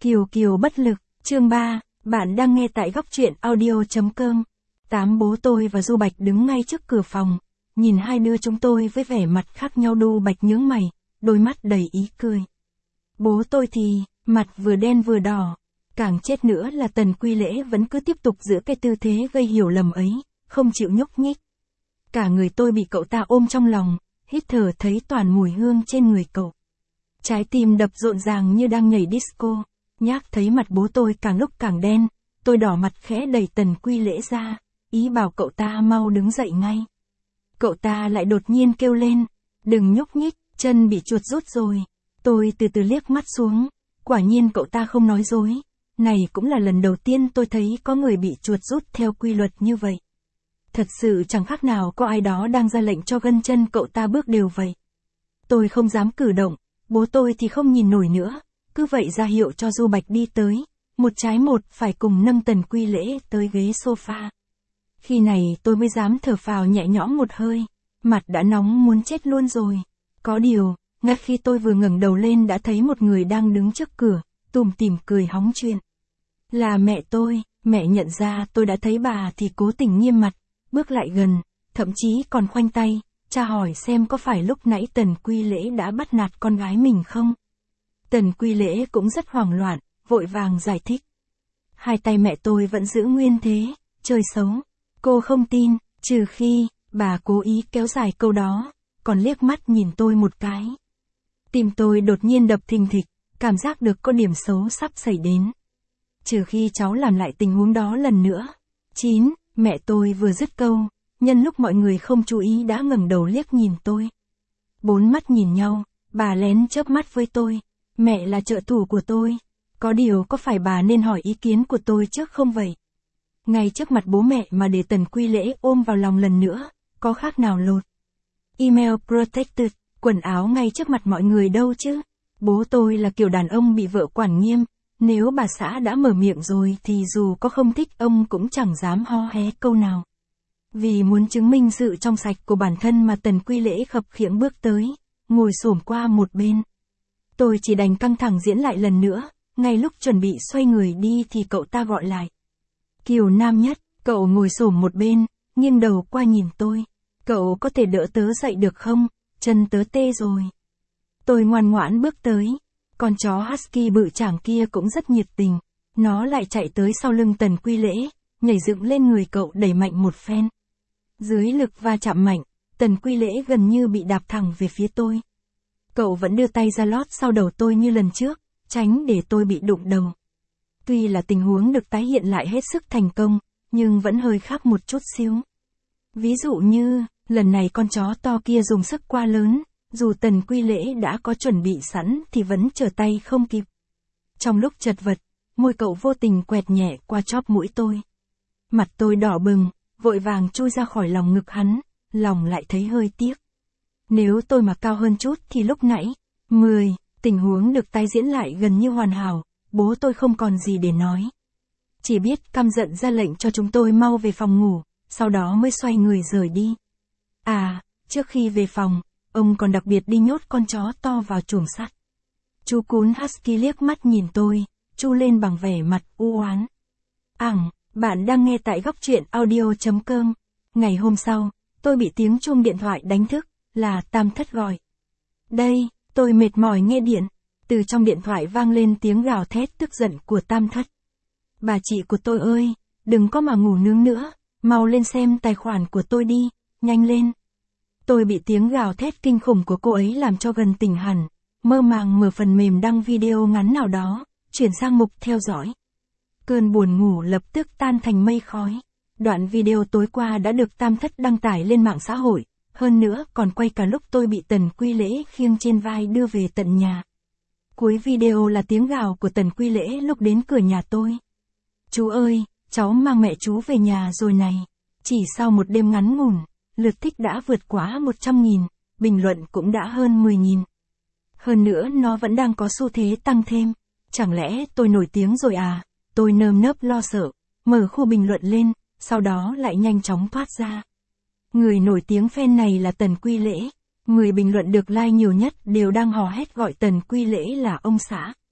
Kiều Kiều bất lực, chương 3, bạn đang nghe tại góc truyện audio.com. Bố tôi và Du Bạch đứng ngay trước cửa phòng, nhìn hai đứa chúng tôi với vẻ mặt khác nhau. Du Bạch nhướng mày, đôi mắt đầy ý cười. Bố tôi thì, mặt vừa đen vừa đỏ. Càng chết nữa là Tần Quy Lễ vẫn cứ tiếp tục giữ cái tư thế gây hiểu lầm ấy, không chịu nhúc nhích. Cả người tôi bị cậu ta ôm trong lòng, hít thở thấy toàn mùi hương trên người cậu. Trái tim đập rộn ràng như đang nhảy disco. Nhác thấy mặt bố tôi càng lúc càng đen, tôi đỏ mặt khẽ đẩy Tần Quy Lễ ra, ý bảo cậu ta mau đứng dậy ngay. Cậu ta lại đột nhiên kêu lên, đừng nhúc nhích, chân bị chuột rút rồi. Tôi từ từ liếc mắt xuống, quả nhiên cậu ta không nói dối. Này cũng là lần đầu tiên tôi thấy có người bị chuột rút theo quy luật như vậy. Thật sự chẳng khác nào có ai đó đang ra lệnh cho gân chân cậu ta bước đều vậy. Tôi không dám cử động, bố tôi thì không nhìn nổi nữa, cứ vậy ra hiệu cho Du Bạch đi tới, một trái một phải cùng nâng Tần Quy Lễ tới ghế sofa. Khi này tôi mới dám thở phào nhẹ nhõm một hơi, mặt đã nóng muốn chết luôn rồi. Có điều, ngay khi tôi vừa ngẩng đầu lên đã thấy một người đang đứng trước cửa, tủm tỉm cười hóng chuyện. Là mẹ tôi. Mẹ nhận ra tôi đã thấy bà thì cố tình nghiêm mặt, bước lại gần, thậm chí còn khoanh tay, tra hỏi xem có phải lúc nãy Tần Quy Lễ đã bắt nạt con gái mình không. Tần Quy Lễ cũng rất hoảng loạn, vội vàng giải thích. Hai tay mẹ tôi vẫn giữ nguyên thế, chơi xấu. Cô không tin, trừ khi, bà cố ý kéo dài câu đó, còn liếc mắt nhìn tôi một cái. Tim tôi đột nhiên đập thình thịch, cảm giác được có điểm xấu sắp xảy đến. Trừ khi cháu làm lại tình huống đó lần nữa. 9. Mẹ tôi vừa dứt câu, nhân lúc mọi người không chú ý đã ngẩng đầu liếc nhìn tôi. Bốn mắt nhìn nhau, bà lén chớp mắt với tôi. Mẹ là trợ thủ của tôi. Có điều có phải bà nên hỏi ý kiến của tôi trước không vậy? Ngay trước mặt bố mẹ mà để Tần Quy Lễ ôm vào lòng lần nữa, có khác nào lột email protected, quần áo ngay trước mặt mọi người đâu chứ? Bố tôi là kiểu đàn ông bị vợ quản nghiêm, nếu bà xã đã mở miệng rồi thì dù có không thích ông cũng chẳng dám ho hé câu nào. Vì muốn chứng minh sự trong sạch của bản thân mà Tần Quy Lễ khập khiễng bước tới, ngồi xổm qua một bên. Tôi chỉ đành căng thẳng diễn lại lần nữa, ngay lúc chuẩn bị xoay người đi thì cậu ta gọi lại. Kiều Nam Nhất, cậu ngồi xổm một bên, nghiêng đầu qua nhìn tôi. Cậu có thể đỡ tớ dậy được không? Chân tớ tê rồi. Tôi ngoan ngoãn bước tới. Con chó husky bự chảng kia cũng rất nhiệt tình. Nó lại chạy tới sau lưng Tần Quy Lễ, nhảy dựng lên người cậu đẩy mạnh một phen. Dưới lực va chạm mạnh, Tần Quy Lễ gần như bị đạp thẳng về phía tôi. Cậu vẫn đưa tay ra lót sau đầu tôi như lần trước, tránh để tôi bị đụng đầu. Tuy là tình huống được tái hiện lại hết sức thành công, nhưng vẫn hơi khác một chút xíu. Ví dụ như, lần này con chó to kia dùng sức quá lớn, dù Tần Quy Lễ đã có chuẩn bị sẵn thì vẫn trở tay không kịp. Trong lúc chật vật, môi cậu vô tình quẹt nhẹ qua chóp mũi tôi. Mặt tôi đỏ bừng, vội vàng chui ra khỏi lòng ngực hắn, lòng lại thấy hơi tiếc. Nếu tôi mà cao hơn chút thì lúc nãy, 10, tình huống được tái diễn lại gần như hoàn hảo, bố tôi không còn gì để nói. Chỉ biết căm giận ra lệnh cho chúng tôi mau về phòng ngủ, sau đó mới xoay người rời đi. À, trước khi về phòng, ông còn đặc biệt đi nhốt con chó to vào chuồng sắt. Chú cún husky liếc mắt nhìn tôi, chu lên bằng vẻ mặt u oán. Bạn đang nghe tại góc truyện audio.com. Ngày hôm sau, tôi bị tiếng chuông điện thoại đánh thức, là Tam Thất gọi. Đây, tôi mệt mỏi nghe điện. Từ trong điện thoại vang lên tiếng gào thét tức giận của Tam Thất. Bà chị của tôi ơi, đừng có mà ngủ nướng nữa, mau lên xem tài khoản của tôi đi, nhanh lên. Tôi bị tiếng gào thét kinh khủng của cô ấy làm cho gần tỉnh hẳn, mơ màng mở phần mềm đăng video ngắn nào đó, chuyển sang mục theo dõi. Cơn buồn ngủ lập tức tan thành mây khói. Đoạn video tối qua đã được Tam Thất đăng tải lên mạng xã hội, hơn nữa còn quay cả lúc tôi bị Tần Quy Lễ khiêng trên vai đưa về tận nhà. Cuối video là tiếng gào của Tần Quy Lễ lúc đến cửa nhà tôi. Chú ơi, cháu mang mẹ chú về nhà rồi này. Chỉ sau một đêm ngắn ngủn, lượt thích đã vượt quá 100.000, bình luận cũng đã hơn 10.000. Hơn nữa nó vẫn đang có xu thế tăng thêm. Chẳng lẽ tôi nổi tiếng rồi à? Tôi nơm nớp lo sợ, mở khu bình luận lên, sau đó lại nhanh chóng thoát ra. Người nổi tiếng fan này là Tần Quy Lễ. Người bình luận được like nhiều nhất đều đang hò hét gọi Tần Quy Lễ là ông xã.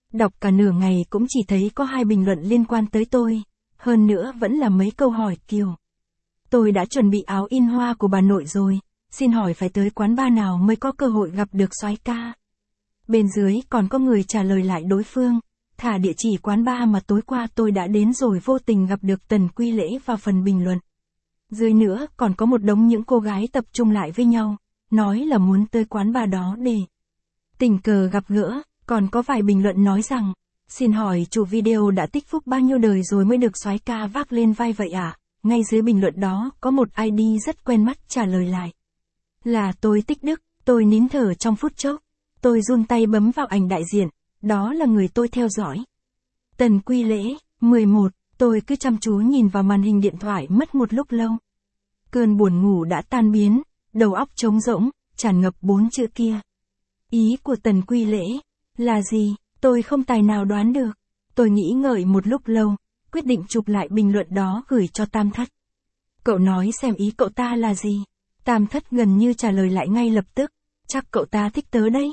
Đọc cả nửa ngày cũng chỉ thấy có 2 bình luận liên quan tới tôi, hơn nữa vẫn là mấy câu hỏi kiểu. Tôi đã chuẩn bị áo in hoa của bà nội rồi, xin hỏi phải tới quán bar nào mới có cơ hội gặp được soái ca. Bên dưới còn có người trả lời lại đối phương, thả địa chỉ quán bar mà tối qua tôi đã đến rồi vô tình gặp được Tần Quy Lễ vào phần bình luận. Dưới nữa còn có một đống những cô gái tập trung lại với nhau, nói là muốn tới quán bar đó để tình cờ gặp gỡ, còn có vài bình luận nói rằng, xin hỏi chủ video đã tích phúc bao nhiêu đời rồi mới được soái ca vác lên vai vậy ạ? Ngay dưới bình luận đó có một ID rất quen mắt trả lời lại. Là tôi Tích Đức, tôi nín thở trong phút chốc. Tôi run tay bấm vào ảnh đại diện, đó là người tôi theo dõi. Tần Quy Lễ, 11, tôi cứ chăm chú nhìn vào màn hình điện thoại mất một lúc lâu. Cơn buồn ngủ đã tan biến, đầu óc trống rỗng, tràn ngập 4 chữ kia. Ý của Tần Quy Lễ là gì, tôi không tài nào đoán được. Tôi nghĩ ngợi một lúc lâu, quyết định chụp lại bình luận đó gửi cho Tam Thất. Cậu nói xem ý cậu ta là gì. Tam Thất gần như trả lời lại ngay lập tức, chắc cậu ta thích tớ đấy.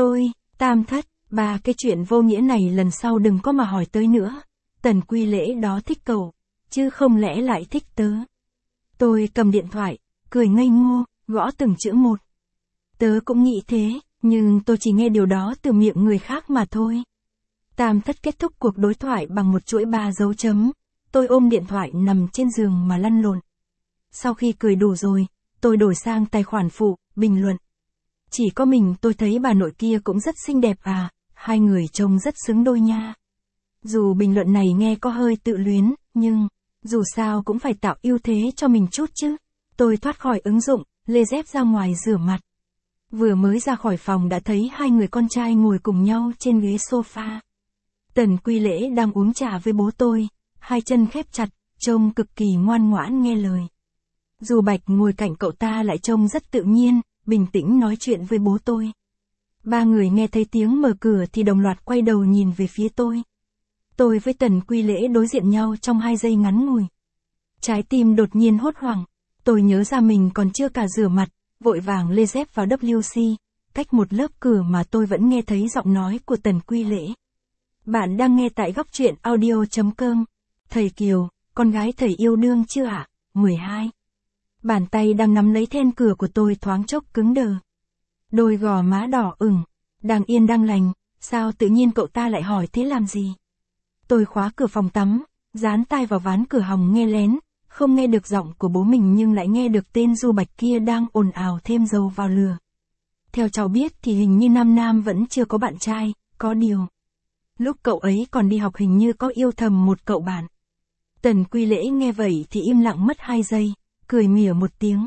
Tam Thất, bà cái chuyện vô nghĩa này lần sau đừng có mà hỏi tới nữa. Tần Quy Lễ đó thích cậu, chứ không lẽ lại thích tớ. Tôi cầm điện thoại, cười ngây ngô, gõ từng chữ một. Tớ cũng nghĩ thế, nhưng tôi chỉ nghe điều đó từ miệng người khác mà thôi. Tam Thất kết thúc cuộc đối thoại bằng một chuỗi 3 dấu chấm. Tôi ôm điện thoại nằm trên giường mà lăn lộn. Sau khi cười đủ rồi, tôi đổi sang tài khoản phụ, bình luận. Chỉ có mình tôi thấy bà nội kia cũng rất xinh đẹp à, hai người trông rất xứng đôi nha. Dù bình luận này nghe có hơi tự luyến, nhưng, dù sao cũng phải tạo ưu thế cho mình chút chứ. Tôi thoát khỏi ứng dụng, lê dép ra ngoài rửa mặt. Vừa mới ra khỏi phòng đã thấy 2 người con trai ngồi cùng nhau trên ghế sofa. Tần Quy Lễ đang uống trà với bố tôi, 2 chân khép chặt, trông cực kỳ ngoan ngoãn nghe lời. Du Bạch ngồi cạnh cậu ta lại trông rất tự nhiên, bình tĩnh nói chuyện với bố tôi. 3 người nghe thấy tiếng mở cửa thì đồng loạt quay đầu nhìn về phía tôi. Tôi với Tần Quy Lễ đối diện nhau trong 2 giây ngắn ngủi. Trái tim đột nhiên hốt hoảng, tôi nhớ ra mình còn chưa cả rửa mặt, vội vàng lê dép vào WC, cách một lớp cửa mà tôi vẫn nghe thấy giọng nói của Tần Quy Lễ. Bạn đang nghe tại góc truyện audio.com. Thầy Kiều, con gái thầy yêu đương chưa ạ? 12. Bàn tay đang nắm lấy then cửa của tôi thoáng chốc cứng đờ. Đôi gò má đỏ ửng, đang yên đang lành, sao tự nhiên cậu ta lại hỏi thế làm gì? Tôi khóa cửa phòng tắm, dán tai vào ván cửa hòng nghe lén, không nghe được giọng của bố mình nhưng lại nghe được tên Du Bạch kia đang ồn ào thêm dầu vào lửa. Theo cháu biết thì hình như Nam vẫn chưa có bạn trai, có điều. Lúc cậu ấy còn đi học hình như có yêu thầm một cậu bạn. Tần Quy Lễ nghe vậy thì im lặng mất 2 giây, cười mỉa một tiếng.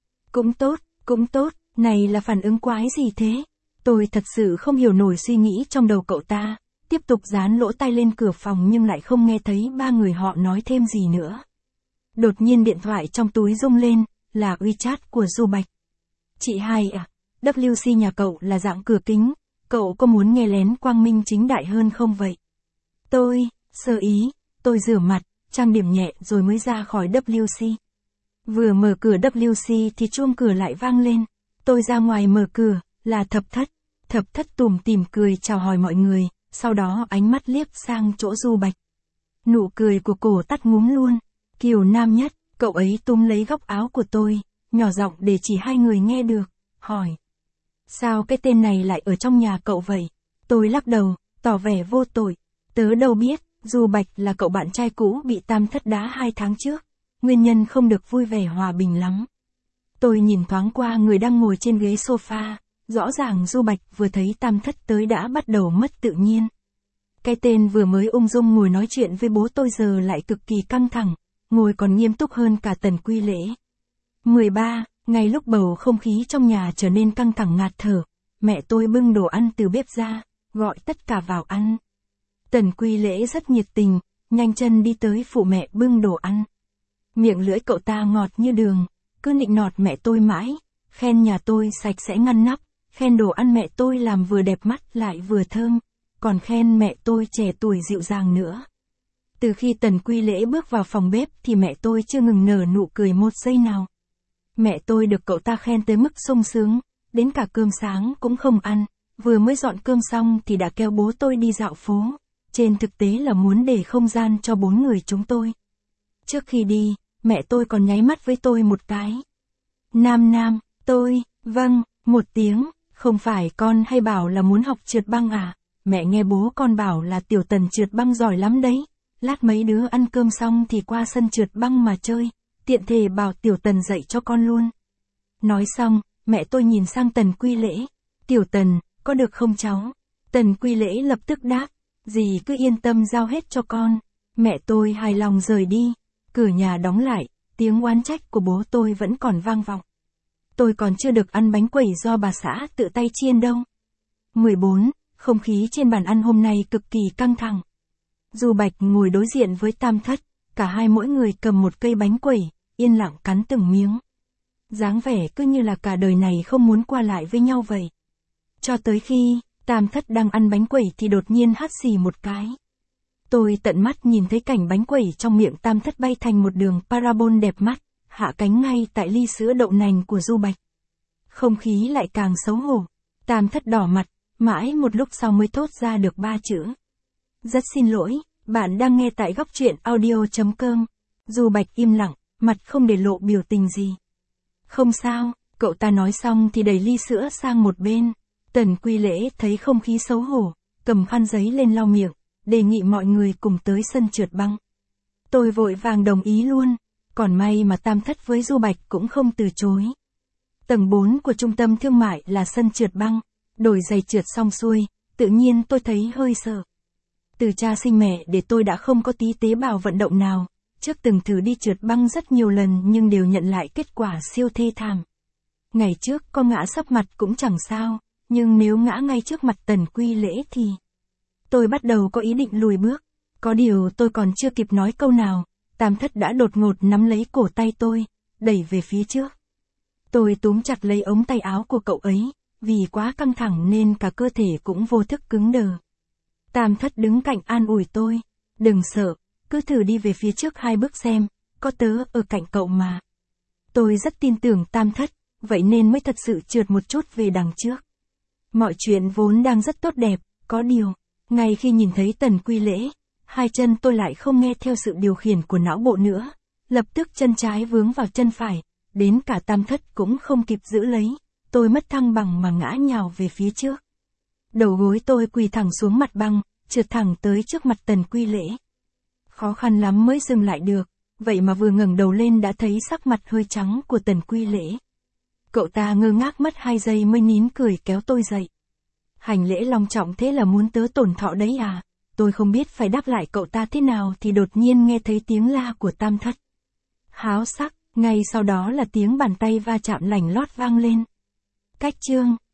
Cũng tốt, này là phản ứng quái gì thế? Tôi thật sự không hiểu nổi suy nghĩ trong đầu cậu ta, tiếp tục dán lỗ tai lên cửa phòng nhưng lại không nghe thấy 3 người họ nói thêm gì nữa. Đột nhiên điện thoại trong túi rung lên, là WeChat của Du Bạch. Chị Hai à, WC nhà cậu là dạng cửa kính, cậu có muốn nghe lén quang minh chính đại hơn không vậy? Tôi, sơ ý, tôi rửa mặt, trang điểm nhẹ rồi mới ra khỏi WC. Vừa mở cửa WC thì chuông cửa lại vang lên. Tôi ra ngoài mở cửa, là Thập Thất. Thập Thất tủm tỉm cười chào hỏi mọi người, sau đó ánh mắt liếc sang chỗ Du Bạch. Nụ cười của cổ tắt ngúm luôn. Kiều Nam Nhất, cậu ấy túm lấy góc áo của tôi, nhỏ giọng để chỉ 2 người nghe được, hỏi. Sao cái tên này lại ở trong nhà cậu vậy? Tôi lắc đầu, tỏ vẻ vô tội. Tớ đâu biết, Du Bạch là cậu bạn trai cũ bị Tam Thất đá 2 tháng trước. Nguyên nhân không được vui vẻ hòa bình lắm. Tôi nhìn thoáng qua người đang ngồi trên ghế sofa, rõ ràng Du Bạch vừa thấy Tam Thất tới đã bắt đầu mất tự nhiên. Cái tên vừa mới ung dung ngồi nói chuyện với bố tôi giờ lại cực kỳ căng thẳng, ngồi còn nghiêm túc hơn cả Tần Quy Lễ. 13, ngay lúc bầu không khí trong nhà trở nên căng thẳng ngạt thở, mẹ tôi bưng đồ ăn từ bếp ra, gọi tất cả vào ăn. Tần Quy Lễ rất nhiệt tình, nhanh chân đi tới phụ mẹ bưng đồ ăn. Miệng lưỡi cậu ta ngọt như đường, cứ nịnh nọt mẹ tôi mãi, khen nhà tôi sạch sẽ ngăn nắp, khen đồ ăn mẹ tôi làm vừa đẹp mắt lại vừa thơm, còn khen mẹ tôi trẻ tuổi dịu dàng nữa. Từ khi Tần Quy Lễ bước vào phòng bếp thì mẹ tôi chưa ngừng nở nụ cười một giây nào. Mẹ tôi được cậu ta khen tới mức sung sướng, đến cả cơm sáng cũng không ăn, Vừa mới dọn cơm xong thì đã kéo bố tôi đi dạo phố. Trên thực tế là muốn để không gian cho 4 người chúng tôi. Trước khi đi, mẹ tôi còn nháy mắt với tôi một cái. Nam, tôi, vâng, một tiếng, không phải con hay bảo là muốn học trượt băng à? Mẹ nghe bố con bảo là Tiểu Tần trượt băng giỏi lắm đấy. Lát mấy đứa ăn cơm xong thì qua sân trượt băng mà chơi, tiện thể bảo Tiểu Tần dạy cho con luôn. Nói xong, mẹ tôi nhìn sang Tần Quy Lễ. Tiểu Tần, có được không cháu? Tần Quy Lễ lập tức đáp, dì cứ yên tâm giao hết cho con. Mẹ tôi hài lòng rời đi. Cửa nhà đóng lại, tiếng oán trách của bố tôi vẫn còn vang vọng. Tôi còn chưa được ăn bánh quẩy do bà xã tự tay chiên đâu. 14. Không khí trên bàn ăn hôm nay cực kỳ căng thẳng. Du Bạch ngồi đối diện với Tam Thất, cả hai mỗi người cầm một cây bánh quẩy, yên lặng cắn từng miếng. Dáng vẻ cứ như là cả đời này không muốn qua lại với nhau vậy. Cho tới khi, Tam Thất đang ăn bánh quẩy thì đột nhiên hắt xì một cái. Tôi tận mắt nhìn thấy cảnh bánh quẩy trong miệng Tam Thất bay thành một đường parabol đẹp mắt, hạ cánh ngay tại ly sữa đậu nành của Du Bạch. Không khí lại càng xấu hổ. Tam Thất đỏ mặt, mãi một lúc sau mới thốt ra được 3 chữ. Rất xin lỗi, bạn đang nghe tại góc truyện audio.com. Du Bạch im lặng, mặt không để lộ biểu tình gì. Không sao, cậu ta nói xong thì đẩy ly sữa sang một bên. Tần Quy Lễ thấy không khí xấu hổ, cầm khăn giấy lên lau miệng, đề nghị mọi người cùng tới sân trượt băng. Tôi vội vàng đồng ý luôn, còn may mà Tam Thất với Du Bạch cũng không từ chối. Tầng 4 của trung tâm thương mại là sân trượt băng, đổi giày trượt xong xuôi, tự nhiên tôi thấy hơi sợ. Từ cha sinh mẹ để tôi đã không có tí tế bào vận động nào, trước từng thử đi trượt băng rất nhiều lần nhưng đều nhận lại kết quả siêu thê thảm. Ngày trước có ngã sấp mặt cũng chẳng sao, nhưng nếu ngã ngay trước mặt Tần Quy Lễ thì... Tôi bắt đầu có ý định lùi bước, có điều tôi còn chưa kịp nói câu nào, Tam Thất đã đột ngột nắm lấy cổ tay tôi, đẩy về phía trước. Tôi túm chặt lấy ống tay áo của cậu ấy, vì quá căng thẳng nên cả cơ thể cũng vô thức cứng đờ. Tam Thất đứng cạnh an ủi tôi, đừng sợ, cứ thử đi về phía trước 2 bước xem, có tớ ở cạnh cậu mà. Tôi rất tin tưởng Tam Thất, vậy nên mới thật sự trượt một chút về đằng trước. Mọi chuyện vốn đang rất tốt đẹp, có điều, ngay khi nhìn thấy Tần Quy Lễ, hai chân tôi lại không nghe theo sự điều khiển của não bộ nữa, lập tức chân trái vướng vào chân phải, đến cả Tam Thất cũng không kịp giữ lấy, tôi mất thăng bằng mà ngã nhào về phía trước. Đầu gối tôi quỳ thẳng xuống mặt băng, trượt thẳng tới trước mặt Tần Quy Lễ. Khó khăn lắm mới dừng lại được, vậy mà vừa ngẩng đầu lên đã thấy sắc mặt hơi trắng của Tần Quy Lễ. Cậu ta ngơ ngác mất 2 giây mới nín cười kéo tôi dậy. Hành lễ long trọng thế là muốn tớ tổn thọ đấy à? Tôi không biết phải đáp lại cậu ta thế nào thì đột nhiên nghe thấy tiếng la của Tam Thất. Háo sắc, ngay sau đó là tiếng bàn tay va chạm lành lót vang lên. Cách chương